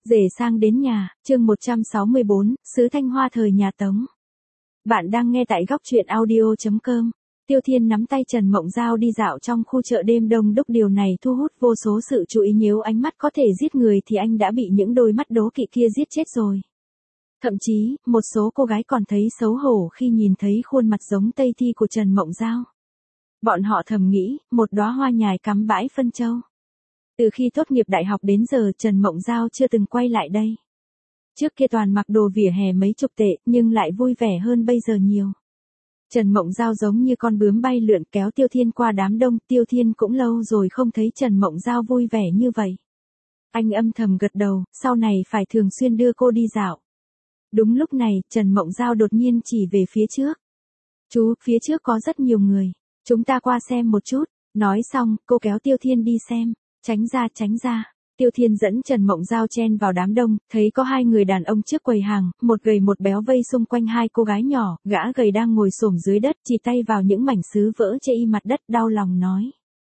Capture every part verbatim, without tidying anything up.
Rể sang đến nhà, chương một trăm sáu mươi bốn, Sứ Thanh Hoa thời nhà Tống. Bạn đang nghe tại góc truyện audio chấm com. Tiêu Thiên nắm tay Trần Mộng Giao đi dạo trong khu chợ đêm đông đúc, điều này thu hút vô số sự chú ý. Nếu ánh mắt có thể giết người thì anh đã bị những đôi mắt đố kỵ kia giết chết rồi. Thậm chí, một số cô gái còn thấy xấu hổ khi nhìn thấy khuôn mặt giống Tây Thi của Trần Mộng Giao. Bọn họ thầm nghĩ, một đóa hoa nhài cắm bãi phân châu. Từ khi tốt nghiệp đại học đến giờ Trần Mộng Giao chưa từng quay lại đây. Trước kia toàn mặc đồ vỉa hè mấy chục tệ nhưng lại vui vẻ hơn bây giờ nhiều. Trần Mộng Giao giống như con bướm bay lượn kéo Tiêu Thiên qua đám đông. Tiêu Thiên cũng lâu rồi không thấy Trần Mộng Giao vui vẻ như vậy. Anh âm thầm gật đầu, sau này phải thường xuyên đưa cô đi dạo. Đúng lúc này Trần Mộng Giao đột nhiên chỉ về phía trước. Chú, phía trước có rất nhiều người. Chúng ta qua xem một chút. Nói xong, cô kéo Tiêu Thiên đi xem. Tránh ra, tránh ra. Tiêu Thiên dẫn Trần Mộng Giao chen vào đám đông, thấy có hai người đàn ông trước quầy hàng, một gầy một béo vây xung quanh hai cô gái nhỏ, gã gầy đang ngồi xổm dưới đất, chỉ tay vào những mảnh sứ vỡ chê y mặt đất, đau lòng nói.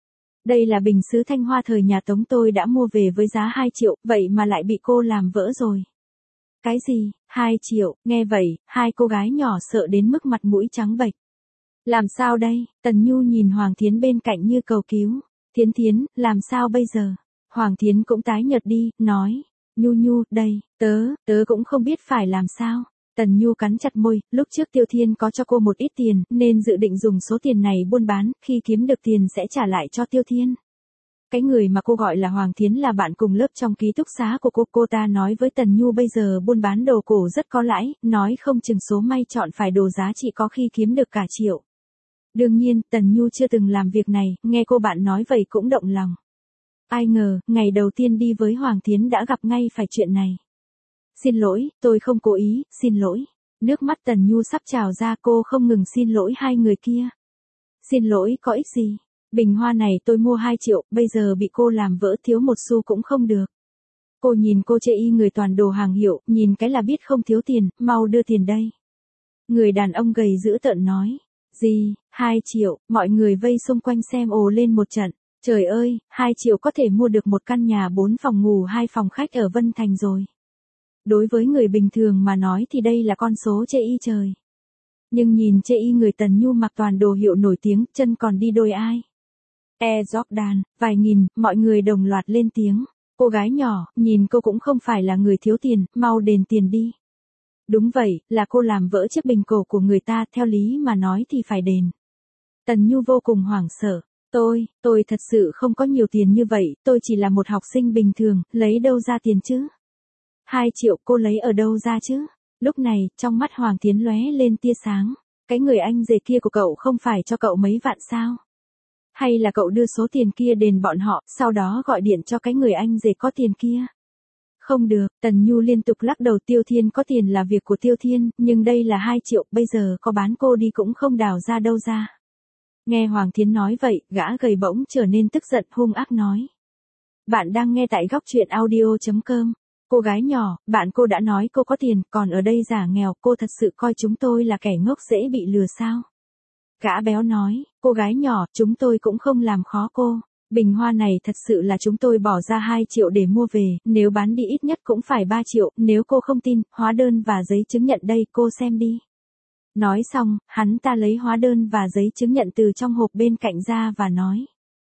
Đây là bình sứ Thanh Hoa thời nhà Tống, tôi đã mua về với giá hai triệu, vậy mà lại bị cô làm vỡ rồi. Cái gì, hai triệu, nghe vậy, hai cô gái nhỏ sợ đến mức mặt mũi trắng bệch. Làm sao đây, Tần Nhu nhìn Hoàng Thiến bên cạnh như cầu cứu. Thiến Thiến, làm sao bây giờ? Hoàng Thiến cũng tái nhợt đi, nói. Nhu Nhu, đây, tớ, tớ cũng không biết phải làm sao. Tần Nhu cắn chặt môi, lúc trước Tiêu Thiên có cho cô một ít tiền, nên dự định dùng số tiền này buôn bán, khi kiếm được tiền sẽ trả lại cho Tiêu Thiên. Cái người mà cô gọi là Hoàng Thiến là bạn cùng lớp trong ký túc xá của cô. Cô ta nói với Tần Nhu bây giờ buôn bán đồ cổ rất có lãi, nói không chừng số may chọn phải đồ giá trị có khi kiếm được cả triệu. Đương nhiên, Tần Nhu chưa từng làm việc này, nghe cô bạn nói vậy cũng động lòng. Ai ngờ, ngày đầu tiên đi với Hoàng Thiến đã gặp ngay phải chuyện này. Xin lỗi, tôi không cố ý, xin lỗi. Nước mắt Tần Nhu sắp trào ra, cô không ngừng xin lỗi hai người kia. Xin lỗi có ích gì? Bình hoa này tôi mua hai triệu, bây giờ bị cô làm vỡ, thiếu một xu cũng không được. Cô nhìn cô chê y người toàn đồ hàng hiệu, nhìn cái là biết không thiếu tiền, mau đưa tiền đây. Người đàn ông gầy dữ tợn nói. Gì, hai triệu, mọi người vây xung quanh xem ồ lên một trận. Trời ơi, hai triệu có thể mua được một căn nhà bốn phòng ngủ hai phòng khách ở Vân Thành rồi. Đối với người bình thường mà nói thì đây là con số chê y trời. Nhưng nhìn chê y người Tần Nhu mặc toàn đồ hiệu nổi tiếng, chân còn đi đôi ai. Air Jordan, vài nghìn, mọi người đồng loạt lên tiếng. Cô gái nhỏ, nhìn cô cũng không phải là người thiếu tiền, mau đền tiền đi. Đúng vậy, là cô làm vỡ chiếc bình cổ của người ta, theo lý mà nói thì phải đền. Tần Nhu vô cùng hoảng sợ. Tôi, tôi thật sự không có nhiều tiền như vậy, tôi chỉ là một học sinh bình thường, lấy đâu ra tiền chứ? Hai triệu cô lấy ở đâu ra chứ? Lúc này, trong mắt Hoàng Thiến lóe lên tia sáng. Cái người anh rể kia của cậu không phải cho cậu mấy vạn sao? Hay là cậu đưa số tiền kia đền bọn họ, sau đó gọi điện cho cái người anh rể có tiền kia? Không được, Tần Nhu liên tục lắc đầu. Tiêu Thiên có tiền là việc của Tiêu Thiên, nhưng đây là hai triệu, bây giờ có bán cô đi cũng không đào ra đâu ra. Nghe Hoàng Thiến nói vậy, gã gầy bỗng trở nên tức giận, hung ác nói. Bạn đang nghe tại góc truyện audio chấm com. Cô gái nhỏ, bạn cô đã nói cô có tiền, còn ở đây giả nghèo, cô thật sự coi chúng tôi là kẻ ngốc dễ bị lừa sao? Gã béo nói, cô gái nhỏ, chúng tôi cũng không làm khó cô. Bình hoa này thật sự là chúng tôi bỏ ra hai triệu để mua về, nếu bán đi ít nhất cũng phải ba triệu, nếu cô không tin, hóa đơn và giấy chứng nhận đây, cô xem đi. Nói xong, hắn ta lấy hóa đơn và giấy chứng nhận từ trong hộp bên cạnh ra và nói.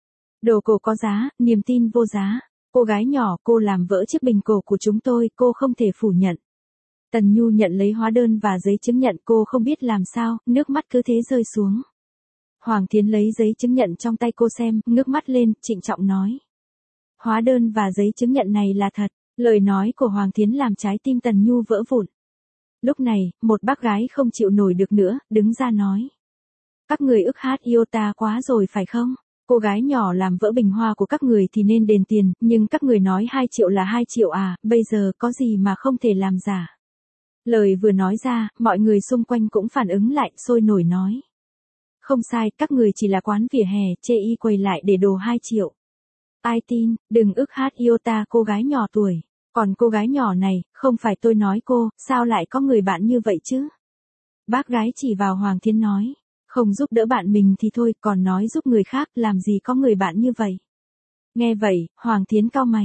Đồ cổ có giá, niềm tin vô giá. Cô gái nhỏ, cô làm vỡ chiếc bình cổ của chúng tôi, cô không thể phủ nhận. Tần Nhu nhận lấy hóa đơn và giấy chứng nhận, cô không biết làm sao, nước mắt cứ thế rơi xuống. Hoàng Thiến lấy giấy chứng nhận trong tay cô xem, ngước mắt lên, trịnh trọng nói. Hóa đơn và giấy chứng nhận này là thật. Lời nói của Hoàng Thiến làm trái tim Tần Nhu vỡ vụn. Lúc này, một bác gái không chịu nổi được nữa, đứng ra nói. Các người ức hát yêu ta quá rồi phải không? Cô gái nhỏ làm vỡ bình hoa của các người thì nên đền tiền, nhưng các người nói hai triệu là hai triệu à, bây giờ có gì mà không thể làm giả. Lời vừa nói ra, mọi người xung quanh cũng phản ứng lại, sôi nổi nói. Không sai, các người chỉ là quán vỉa hè, chê y quầy lại để đồ hai triệu. Ai tin, đừng ức hát yêu ta cô gái nhỏ tuổi. Còn cô gái nhỏ này, không phải tôi nói cô, sao lại có người bạn như vậy chứ? Bác gái chỉ vào Hoàng Thiến nói. Không giúp đỡ bạn mình thì thôi, còn nói giúp người khác, làm gì có người bạn như vậy. Nghe vậy, Hoàng Thiến cau mày.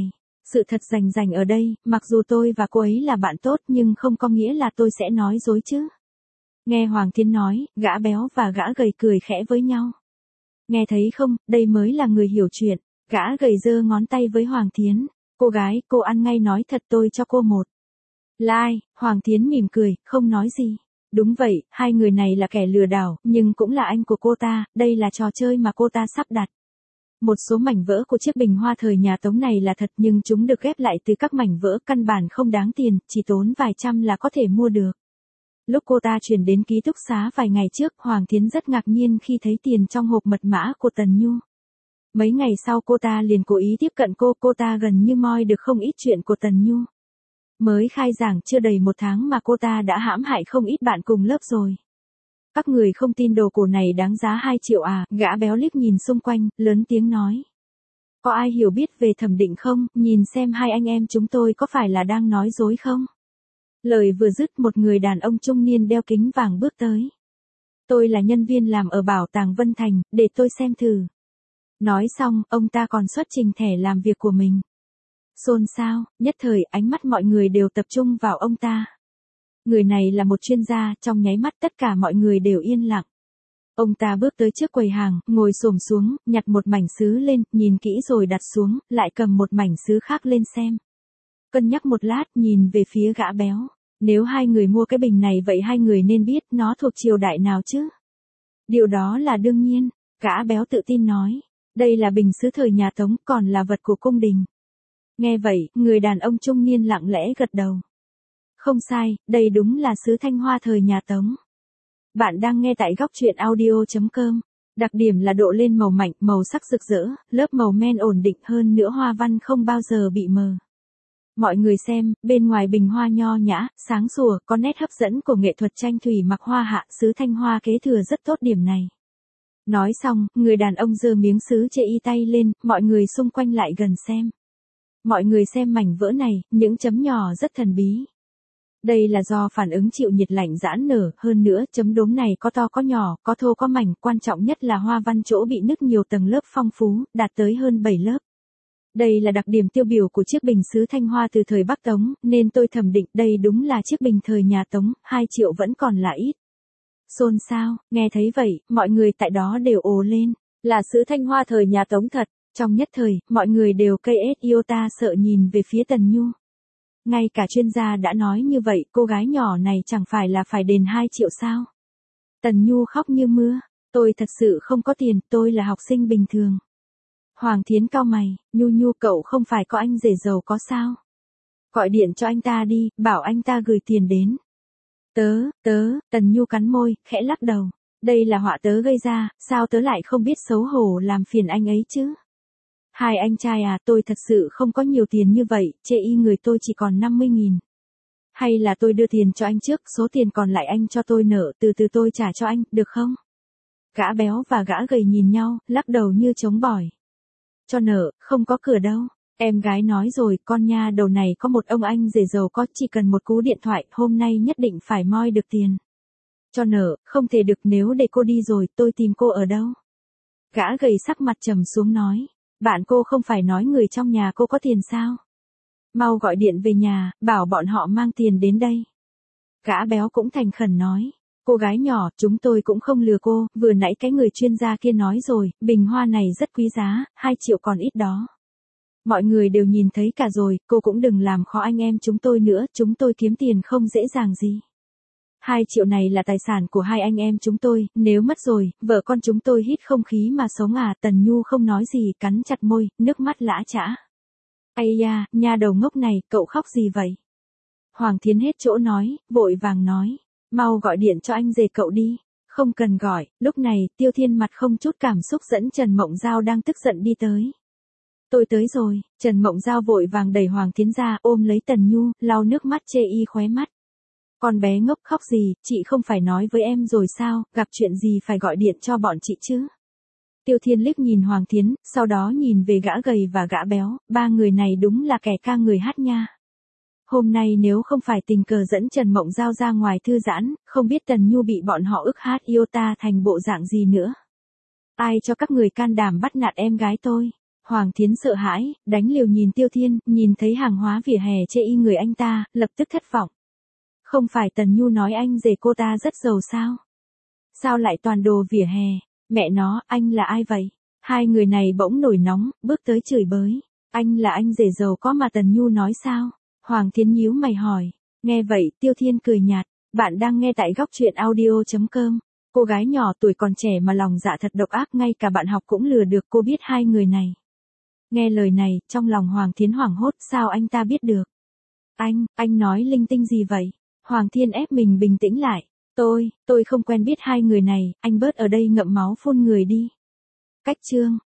Sự thật rành rành ở đây, mặc dù tôi và cô ấy là bạn tốt nhưng không có nghĩa là tôi sẽ nói dối chứ. Nghe Hoàng Thiến nói, gã béo và gã gầy cười khẽ với nhau. Nghe thấy không, đây mới là người hiểu chuyện. Gã gầy giơ ngón tay với Hoàng Thiến. Cô gái, cô ăn ngay nói thật tôi cho cô một. Like, Hoàng Thiến mỉm cười, không nói gì. Đúng vậy, hai người này là kẻ lừa đảo, nhưng cũng là anh của cô ta, đây là trò chơi mà cô ta sắp đặt. Một số mảnh vỡ của chiếc bình hoa thời nhà Tống này là thật nhưng chúng được ghép lại từ các mảnh vỡ căn bản không đáng tiền, chỉ tốn vài trăm là có thể mua được. Lúc cô ta chuyển đến ký túc xá vài ngày trước, Hoàng Thiến rất ngạc nhiên khi thấy tiền trong hộp mật mã của Tần Nhu. Mấy ngày sau cô ta liền cố ý tiếp cận cô, cô ta gần như moi được không ít chuyện của Tần Nhu. Mới khai giảng chưa đầy một tháng mà cô ta đã hãm hại không ít bạn cùng lớp rồi. Các người không tin đồ cổ này đáng giá hai triệu à, gã béo liếc nhìn xung quanh, lớn tiếng nói. Có ai hiểu biết về thẩm định không, nhìn xem hai anh em chúng tôi có phải là đang nói dối không? Lời vừa dứt một người đàn ông trung niên đeo kính vàng bước tới. Tôi là nhân viên làm ở bảo tàng Vân Thành, để tôi xem thử. Nói xong, ông ta còn xuất trình thẻ làm việc của mình. Xôn xao, nhất thời ánh mắt mọi người đều tập trung vào ông ta. Người này là một chuyên gia, trong nháy mắt tất cả mọi người đều yên lặng. Ông ta bước tới trước quầy hàng, ngồi xổm xuống, nhặt một mảnh sứ lên, nhìn kỹ rồi đặt xuống, lại cầm một mảnh sứ khác lên xem. Cân nhắc một lát, nhìn về phía gã béo. Nếu hai người mua cái bình này vậy hai người nên biết nó thuộc triều đại nào chứ? Điều đó là đương nhiên, gã béo tự tin nói. Đây là bình sứ thời nhà Tống, còn là vật của cung đình. Nghe vậy, người đàn ông trung niên lặng lẽ gật đầu. Không sai, đây đúng là sứ Thanh Hoa thời nhà Tống. Bạn đang nghe tại góc truyện audio chấm com. Đặc điểm là độ lên màu mạnh, màu sắc rực rỡ, lớp màu men ổn định hơn nữa hoa văn không bao giờ bị mờ. Mọi người xem, bên ngoài bình hoa nho nhã, sáng sủa, có nét hấp dẫn của nghệ thuật tranh thủy mặc hoa hạ, sứ Thanh Hoa kế thừa rất tốt điểm này. Nói xong, người đàn ông giơ miếng sứ chê y tay lên, mọi người xung quanh lại gần xem. Mọi người xem mảnh vỡ này, những chấm nhỏ rất thần bí. Đây là do phản ứng chịu nhiệt lạnh giãn nở, hơn nữa, chấm đốm này có to có nhỏ, có thô có mảnh, quan trọng nhất là hoa văn chỗ bị nứt nhiều tầng lớp phong phú, đạt tới hơn bảy lớp. Đây là đặc điểm tiêu biểu của chiếc bình sứ Thanh Hoa từ thời Bắc Tống, nên tôi thẩm định đây đúng là chiếc bình thời nhà Tống, hai triệu vẫn còn là ít. Xôn xao, nghe thấy vậy, mọi người tại đó đều ồ lên, là sứ Thanh Hoa thời nhà Tống thật. Trong nhất thời, mọi người đều cây ết iota sợ nhìn về phía Tần Nhu. Ngay cả chuyên gia đã nói như vậy, cô gái nhỏ này chẳng phải là phải đền hai triệu sao? Tần Nhu khóc như mưa, tôi thật sự không có tiền, tôi là học sinh bình thường. Hoàng Thiến cau mày, Nhu Nhu cậu không phải có anh rể giàu có sao? Gọi điện cho anh ta đi, bảo anh ta gửi tiền đến. Tớ, tớ, Tần Nhu cắn môi, khẽ lắc đầu. Đây là họa tớ gây ra, sao tớ lại không biết xấu hổ làm phiền anh ấy chứ? Hai anh trai à, tôi thật sự không có nhiều tiền như vậy, chê y người tôi chỉ còn năm mươi nghìn. Hay là tôi đưa tiền cho anh trước, số tiền còn lại anh cho tôi nợ, từ từ tôi trả cho anh, được không? Gã béo và gã gầy nhìn nhau, lắc đầu như chống bỏi. Cho nợ, không có cửa đâu. Em gái nói rồi, con nha đầu này có một ông anh rể giàu có, chỉ cần một cú điện thoại, hôm nay nhất định phải moi được tiền. Cho nợ, không thể được, nếu để cô đi rồi, tôi tìm cô ở đâu? Gã gầy sắc mặt trầm xuống nói. Bạn cô không phải nói người trong nhà cô có tiền sao? Mau gọi điện về nhà, bảo bọn họ mang tiền đến đây. Gã béo cũng thành khẩn nói. Cô gái nhỏ, chúng tôi cũng không lừa cô, vừa nãy cái người chuyên gia kia nói rồi, bình hoa này rất quý giá, hai triệu còn ít đó. Mọi người đều nhìn thấy cả rồi, cô cũng đừng làm khó anh em chúng tôi nữa, chúng tôi kiếm tiền không dễ dàng gì. Hai triệu này là tài sản của hai anh em chúng tôi, nếu mất rồi, vợ con chúng tôi hít không khí mà sống à. Tần Nhu không nói gì, cắn chặt môi, nước mắt lã chã. Ây da, nha đầu ngốc này, cậu khóc gì vậy? Hoàng Thiến hết chỗ nói, vội vàng nói, mau gọi điện cho anh rể cậu đi. Không cần gọi, lúc này, Tiêu Thiên mặt không chút cảm xúc dẫn Trần Mộng Giao đang tức giận đi tới. Tôi tới rồi, Trần Mộng Giao vội vàng đẩy Hoàng Thiến ra, ôm lấy Tần Nhu, lau nước mắt chê y khóe mắt. Con bé ngốc khóc gì, chị không phải nói với em rồi sao, gặp chuyện gì phải gọi điện cho bọn chị chứ. Tiêu Thiên liếc nhìn Hoàng Thiến, sau đó nhìn về gã gầy và gã béo, ba người này đúng là kẻ ca người hát nha. Hôm nay nếu không phải tình cờ dẫn Trần Mộng Giao ra ngoài thư giãn, không biết Tần Nhu bị bọn họ ức hát iota thành bộ dạng gì nữa. Ai cho các người can đảm bắt nạt em gái tôi? Hoàng Thiến sợ hãi, đánh liều nhìn Tiêu Thiên, nhìn thấy hàng hóa vỉa hè chê y người anh ta, lập tức thất vọng. Không phải Tần Nhu nói anh rể cô ta rất giàu sao? Sao lại toàn đồ vỉa hè? Mẹ nó, anh là ai vậy? Hai người này bỗng nổi nóng, bước tới chửi bới. Anh là anh rể giàu có mà Tần Nhu nói sao? Hoàng Thiến nhíu mày hỏi. Nghe vậy, Tiêu Thiên cười nhạt. Bạn đang nghe tại góc truyện audio.com. Cô gái nhỏ tuổi còn trẻ mà lòng dạ thật độc ác, ngay cả bạn học cũng lừa được, cô biết hai người này. Nghe lời này, trong lòng Hoàng Thiến hoảng hốt, sao anh ta biết được? Anh, anh nói linh tinh gì vậy? Hoàng Thiên ép mình bình tĩnh lại. Tôi, tôi không quen biết hai người này, anh bớt ở đây ngậm máu phun người đi. Cách chương.